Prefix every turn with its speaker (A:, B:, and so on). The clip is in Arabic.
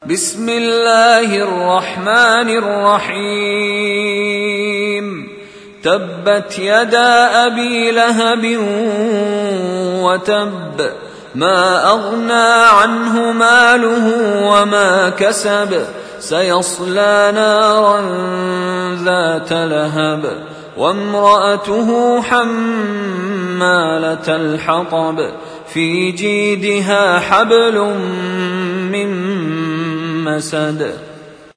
A: بسم الله الرحمن الرحيم تبت يدا أبي لهب وتب ما أغنى عنه ماله وما كسب سيصلى نارا ذات لهب وامرأته حمالة الحطب في جيدها حبل من مسد